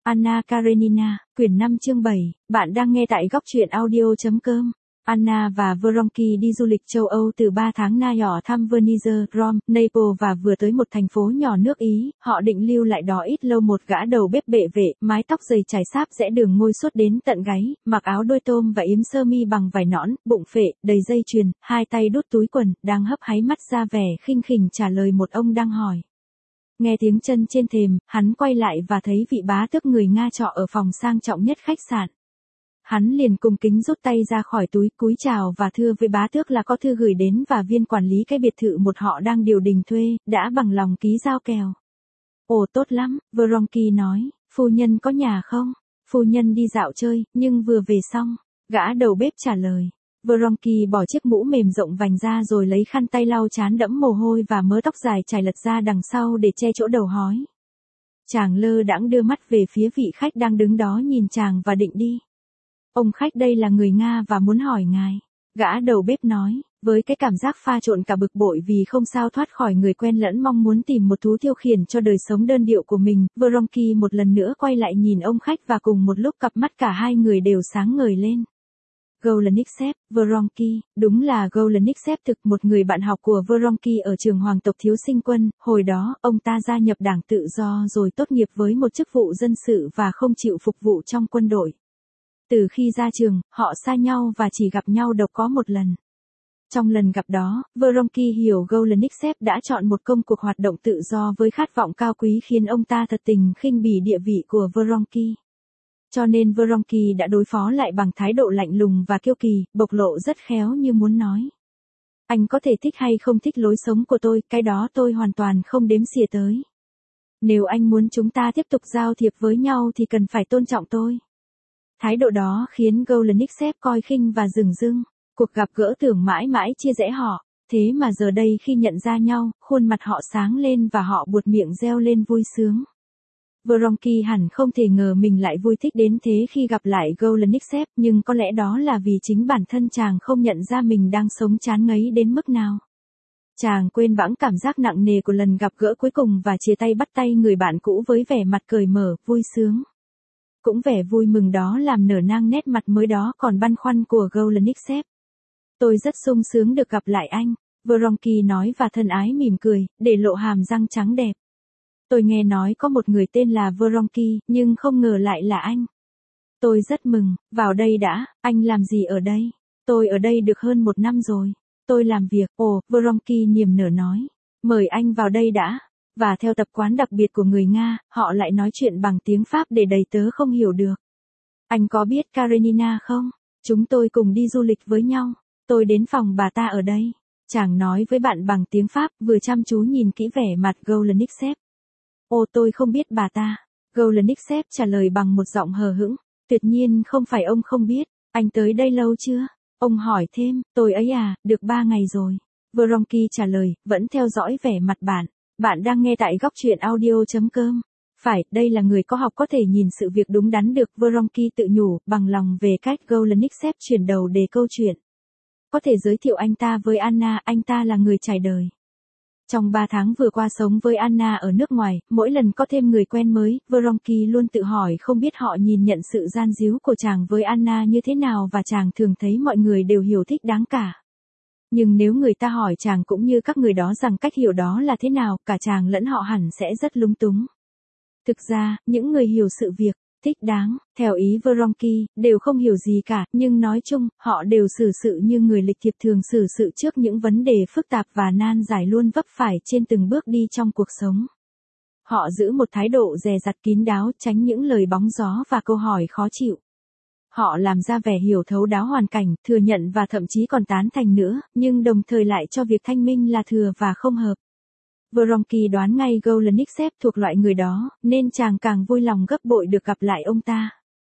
Anna Karenina, quyển 5 chương 7, bạn đang nghe tại góc truyện audio.com. Anna và Vronky đi du lịch châu Âu từ 3 tháng nay, họ thăm Venice, Rome, Naples và vừa tới một thành phố nhỏ nước Ý. Họ định lưu lại đó ít lâu. Một gã đầu bếp bệ vệ, mái tóc dày trải xáp rẽ đường ngôi suốt đến tận gáy, mặc áo đôi tôm và yếm sơ mi bằng vải nõn, bụng phệ, đầy dây chuyền, hai tay đút túi quần, đang hấp háy mắt ra vẻ khinh khỉnh trả lời một ông đang hỏi. Nghe tiếng chân trên thềm, hắn quay lại và thấy vị bá tước người Nga trọ ở phòng sang trọng nhất khách sạn. Hắn liền cung kính rút tay ra khỏi túi, cúi chào và thưa với bá tước là có thư gửi đến và viên quản lý cái biệt thự một họ đang điều đình thuê, đã bằng lòng ký giao kèo. Ồ tốt lắm, Vronky nói, phu nhân có nhà không? Phu nhân đi dạo chơi, nhưng vừa về xong. Gã đầu bếp trả lời. Vronky bỏ chiếc mũ mềm rộng vành ra rồi lấy khăn tay lau trán đẫm mồ hôi và mớ tóc dài trải lật ra đằng sau để che chỗ đầu hói. Chàng lơ đãng đưa mắt về phía vị khách đang đứng đó nhìn chàng và định đi. Ông khách đây là người Nga và muốn hỏi ngài. Gã đầu bếp nói, với cái cảm giác pha trộn cả bực bội vì không sao thoát khỏi người quen lẫn mong muốn tìm một thú tiêu khiển cho đời sống đơn điệu của mình. Vronky một lần nữa quay lại nhìn ông khách và cùng một lúc cặp mắt cả hai người đều sáng ngời lên. Golenichev, Vronky, đúng là Golenichev thực, một người bạn học của Vronky ở trường hoàng tộc thiếu sinh quân. Hồi đó, ông ta gia nhập đảng tự do rồi tốt nghiệp với một chức vụ dân sự và không chịu phục vụ trong quân đội. Từ khi ra trường, họ xa nhau và chỉ gặp nhau độc có một lần. Trong lần gặp đó, Vronky hiểu Golenichev đã chọn một công cuộc hoạt động tự do với khát vọng cao quý khiến ông ta thật tình khinh bỉ địa vị của Vronky. Cho nên Vronky đã đối phó lại bằng thái độ lạnh lùng và kiêu kỳ, bộc lộ rất khéo như muốn nói. Anh có thể thích hay không thích lối sống của tôi, cái đó tôi hoàn toàn không đếm xỉa tới. Nếu anh muốn chúng ta tiếp tục giao thiệp với nhau thì cần phải tôn trọng tôi. Thái độ đó khiến Golenichev coi khinh và dửng dưng. Cuộc gặp gỡ tưởng mãi mãi chia rẽ họ, thế mà giờ đây khi nhận ra nhau, khuôn mặt họ sáng lên và họ buột miệng reo lên vui sướng. Vronky hẳn không thể ngờ mình lại vui thích đến thế khi gặp lại Golenichev, nhưng có lẽ đó là vì chính bản thân chàng không nhận ra mình đang sống chán ngấy đến mức nào. Chàng quên bẵng cảm giác nặng nề của lần gặp gỡ cuối cùng và chia tay bắt tay người bạn cũ với vẻ mặt cởi mở, vui sướng. Cũng vẻ vui mừng đó làm nở nang nét mặt mới đó còn băn khoăn của Golenichev. Tôi rất sung sướng được gặp lại anh, Vronky nói và thân ái mỉm cười, để lộ hàm răng trắng đẹp. Tôi nghe nói có một người tên là Vronky, nhưng không ngờ lại là anh. Tôi rất mừng, vào đây đã, anh làm gì ở đây? Tôi ở đây được hơn 1 năm rồi. Tôi làm việc, Vronky niềm nở nói. Mời anh vào đây đã. Và theo tập quán đặc biệt của người Nga, họ lại nói chuyện bằng tiếng Pháp để đầy tớ không hiểu được. Anh có biết Karenina không? Chúng tôi cùng đi du lịch với nhau. Tôi đến phòng bà ta ở đây. Chàng nói với bạn bằng tiếng Pháp, vừa chăm chú nhìn kỹ vẻ mặt Golenichev. Tôi không biết bà ta. Golenichev trả lời bằng một giọng hờ hững. Tuyệt nhiên không phải ông không biết. Anh tới đây lâu chưa? Ông hỏi thêm, tôi ấy à, được 3 ngày rồi. Vronky trả lời, vẫn theo dõi vẻ mặt bạn. Bạn đang nghe tại góc truyện audio.com. Phải, đây là người có học có thể nhìn sự việc đúng đắn được, Vronky tự nhủ, bằng lòng về cách Golenichev chuyển đầu đề câu chuyện. Có thể giới thiệu anh ta với Anna, anh ta là người trải đời. Trong 3 tháng vừa qua sống với Anna ở nước ngoài, mỗi lần có thêm người quen mới, Vronky luôn tự hỏi không biết họ nhìn nhận sự gian díu của chàng với Anna như thế nào và chàng thường thấy mọi người đều hiểu thích đáng cả. Nhưng nếu người ta hỏi chàng cũng như các người đó rằng cách hiểu đó là thế nào, cả chàng lẫn họ hẳn sẽ rất lúng túng. Thực ra, những người hiểu sự việc, thích đáng, theo ý Vronky, đều không hiểu gì cả, nhưng nói chung, họ đều xử sự như người lịch thiệp thường xử sự trước những vấn đề phức tạp và nan giải luôn vấp phải trên từng bước đi trong cuộc sống. Họ giữ một thái độ dè dặt kín đáo, tránh những lời bóng gió và câu hỏi khó chịu. Họ làm ra vẻ hiểu thấu đáo hoàn cảnh, thừa nhận và thậm chí còn tán thành nữa, nhưng đồng thời lại cho việc thanh minh là thừa và không hợp. Vronky đoán ngay Golenichev thuộc loại người đó, nên chàng càng vui lòng gấp bội được gặp lại ông ta.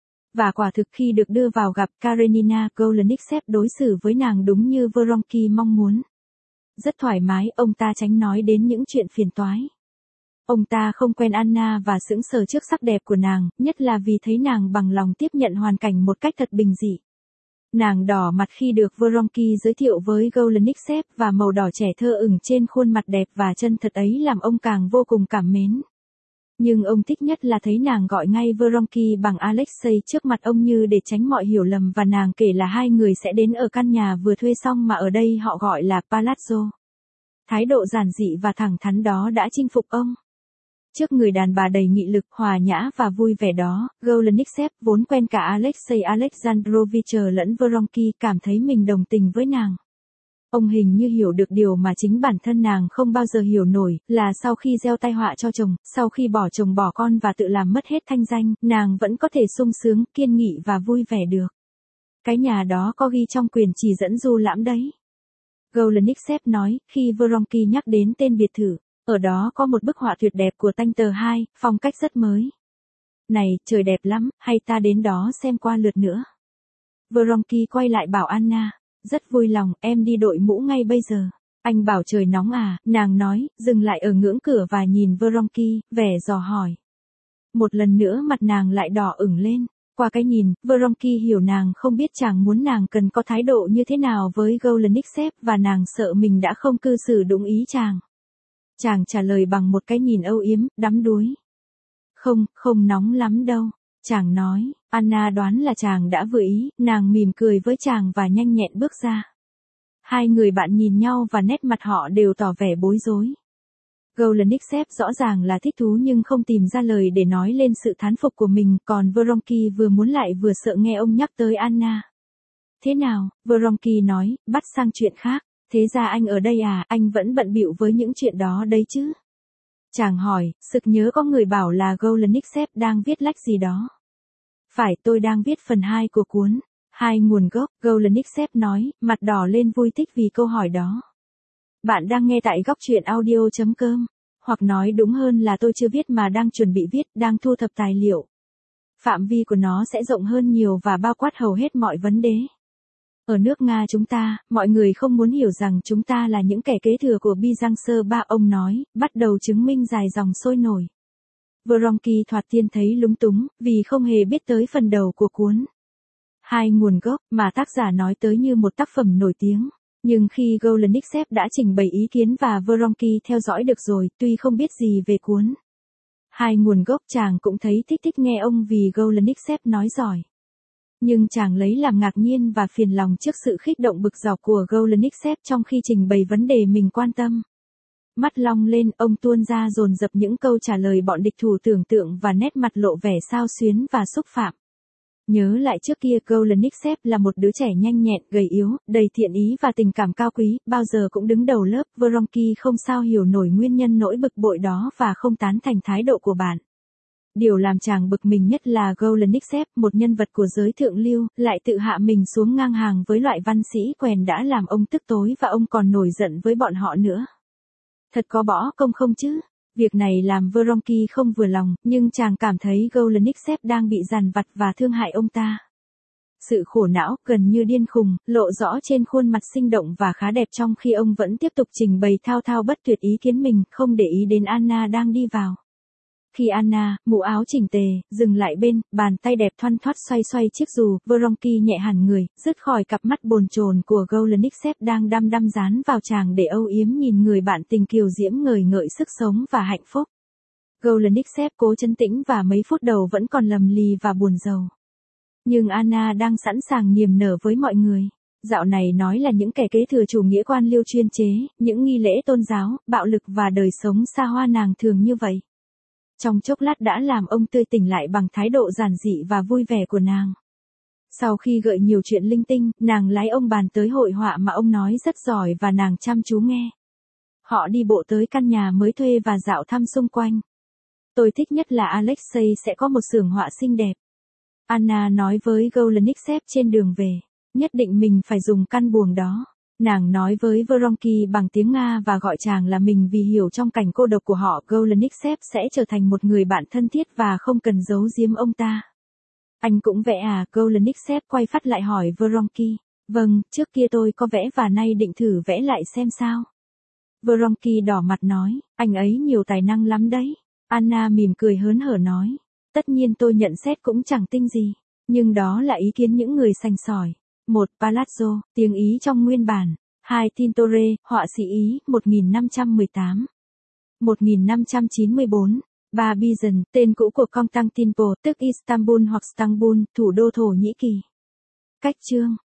Và quả thực khi được đưa vào gặp Karenina, Golenichev đối xử với nàng đúng như Vronky mong muốn. Rất thoải mái, ông ta tránh nói đến những chuyện phiền toái. Ông ta không quen Anna và sững sờ trước sắc đẹp của nàng, nhất là vì thấy nàng bằng lòng tiếp nhận hoàn cảnh một cách thật bình dị. Nàng đỏ mặt khi được Vronky giới thiệu với Golenichev và màu đỏ trẻ thơ ửng trên khuôn mặt đẹp và chân thật ấy làm ông càng vô cùng cảm mến. Nhưng ông thích nhất là thấy nàng gọi ngay Vronky bằng Alexei trước mặt ông như để tránh mọi hiểu lầm, và nàng kể là hai người sẽ đến ở căn nhà vừa thuê xong mà ở đây họ gọi là Palazzo. Thái độ giản dị và thẳng thắn đó đã chinh phục ông. Trước người đàn bà đầy nghị lực, hòa nhã và vui vẻ đó, Golenischev vốn quen cả Alexei Alexandrovich lẫn Vronky cảm thấy mình đồng tình với nàng. Ông hình như hiểu được điều mà chính bản thân nàng không bao giờ hiểu nổi, là sau khi gieo tai họa cho chồng, sau khi bỏ chồng bỏ con và tự làm mất hết thanh danh, nàng vẫn có thể sung sướng, kiên nghị và vui vẻ được. Cái nhà đó có ghi trong quyền chỉ dẫn du lãm đấy. Golenischev nói, khi Vronky nhắc đến tên biệt thự, ở đó có một bức họa tuyệt đẹp của Painter 2, phong cách rất mới. Này, trời đẹp lắm, hay ta đến đó xem qua lượt nữa. Vronky quay lại bảo Anna, rất vui lòng, em đi đội mũ ngay bây giờ. Anh bảo trời nóng à, nàng nói, dừng lại ở ngưỡng cửa và nhìn Vronky, vẻ dò hỏi. Một lần nữa mặt nàng lại đỏ ửng lên. Qua cái nhìn, Vronky hiểu nàng không biết chàng muốn nàng cần có thái độ như thế nào với Golenischev, và nàng sợ mình đã không cư xử đúng ý chàng. Chàng trả lời bằng một cái nhìn âu yếm, đắm đuối. Không nóng lắm đâu. Chàng nói, Anna đoán là chàng đã vừa ý, nàng mỉm cười với chàng và nhanh nhẹn bước ra. Hai người bạn nhìn nhau và nét mặt họ đều tỏ vẻ bối rối. Golenischev rõ ràng là thích thú nhưng không tìm ra lời để nói lên sự thán phục của mình, còn Vronky vừa muốn lại vừa sợ nghe ông nhắc tới Anna. Thế nào, Vronky nói, bắt sang chuyện khác. Thế ra anh ở đây à, anh vẫn bận bịu với những chuyện đó đấy chứ? Chàng hỏi, sực nhớ có người bảo là Golenischev đang viết lách gì đó. Phải, tôi đang viết phần 2 của cuốn Hai nguồn gốc, Golenischev nói, mặt đỏ lên vui thích vì câu hỏi đó. Bạn đang nghe tại góc truyện audio.com, hoặc nói đúng hơn là tôi chưa viết mà đang chuẩn bị viết, đang thu thập tài liệu. Phạm vi của nó sẽ rộng hơn nhiều và bao quát hầu hết mọi vấn đề. Ở nước Nga chúng ta, mọi người không muốn hiểu rằng chúng ta là những kẻ kế thừa của Byzantine ba, ông nói, bắt đầu chứng minh dài dòng sôi nổi. Vronky thoạt tiên thấy lúng túng, vì không hề biết tới phần đầu của cuốn Hai nguồn gốc, mà tác giả nói tới như một tác phẩm nổi tiếng. Nhưng khi Golenischev đã trình bày ý kiến và Vronky theo dõi được rồi, tuy không biết gì về cuốn Hai nguồn gốc, chàng cũng thấy thích nghe ông vì Golenischev nói giỏi. Nhưng chàng lấy làm ngạc nhiên và phiền lòng trước sự khích động bực dọc của Golenischev trong khi trình bày vấn đề mình quan tâm. Mắt long lên, ông tuôn ra dồn dập những câu trả lời bọn địch thủ tưởng tượng và nét mặt lộ vẻ xao xuyến và xúc phạm. Nhớ lại trước kia Golenischev là một đứa trẻ nhanh nhẹn, gầy yếu, đầy thiện ý và tình cảm cao quý, bao giờ cũng đứng đầu lớp. Vronky không sao hiểu nổi nguyên nhân nỗi bực bội đó và không tán thành thái độ của bạn. Điều làm chàng bực mình nhất là Golenischev, một nhân vật của giới thượng lưu, lại tự hạ mình xuống ngang hàng với loại văn sĩ quèn đã làm ông tức tối, và ông còn nổi giận với bọn họ nữa. Thật có bỏ công không chứ? Việc này làm Vronky không vừa lòng, nhưng chàng cảm thấy Golenischev đang bị dằn vặt và thương hại ông ta. Sự khổ não, gần như điên khùng, lộ rõ trên khuôn mặt sinh động và khá đẹp, trong khi ông vẫn tiếp tục trình bày thao thao bất tuyệt ý kiến mình, không để ý đến Anna đang đi vào. Khi Anna, mũ áo chỉnh tề, dừng lại bên, bàn tay đẹp thoăn thoắt xoay chiếc dù, Vronky nhẹ hẳn người, dứt khỏi cặp mắt bồn chồn của Golenischev đang đăm dán vào chàng để âu yếm nhìn người bạn tình kiều diễm ngời ngợi sức sống và hạnh phúc. Golenischev cố trấn tĩnh và mấy phút đầu vẫn còn lầm lì và buồn rầu. Nhưng Anna đang sẵn sàng niềm nở với mọi người. Dạo này nói là những kẻ kế thừa chủ nghĩa quan liêu chuyên chế, những nghi lễ tôn giáo, bạo lực và đời sống xa hoa nàng thường như vậy. Trong chốc lát đã làm ông tươi tỉnh lại bằng thái độ giản dị và vui vẻ của nàng. Sau khi gợi nhiều chuyện linh tinh, nàng lái ông bàn tới hội họa mà ông nói rất giỏi và nàng chăm chú nghe. Họ đi bộ tới căn nhà mới thuê và dạo thăm xung quanh. Tôi thích nhất là Alexei sẽ có một xưởng họa xinh đẹp. Anna nói với Golenischev trên đường về, nhất định mình phải dùng căn buồng đó. Nàng nói với Vronky bằng tiếng Nga và gọi chàng là mình vì hiểu trong cảnh cô độc của họ Golenischev sẽ trở thành một người bạn thân thiết và không cần giấu giếm ông ta. Anh cũng vẽ à? Golenischev quay phát lại hỏi Vronky. Vâng, trước kia tôi có vẽ và nay định thử vẽ lại xem sao. Vronky đỏ mặt nói, anh ấy nhiều tài năng lắm đấy. Anna mỉm cười hớn hở nói, tất nhiên tôi nhận xét cũng chẳng tinh gì, nhưng đó là ý kiến những người sành sỏi. 1. Palazzo, tiếng Ý trong nguyên bản. 2. Tintoret, họa sĩ Ý, 1518. 1594. Babijan, tên cũ của Constantinople, tức Istanbul hoặc Stambul, thủ đô Thổ Nhĩ Kỳ. Cách chương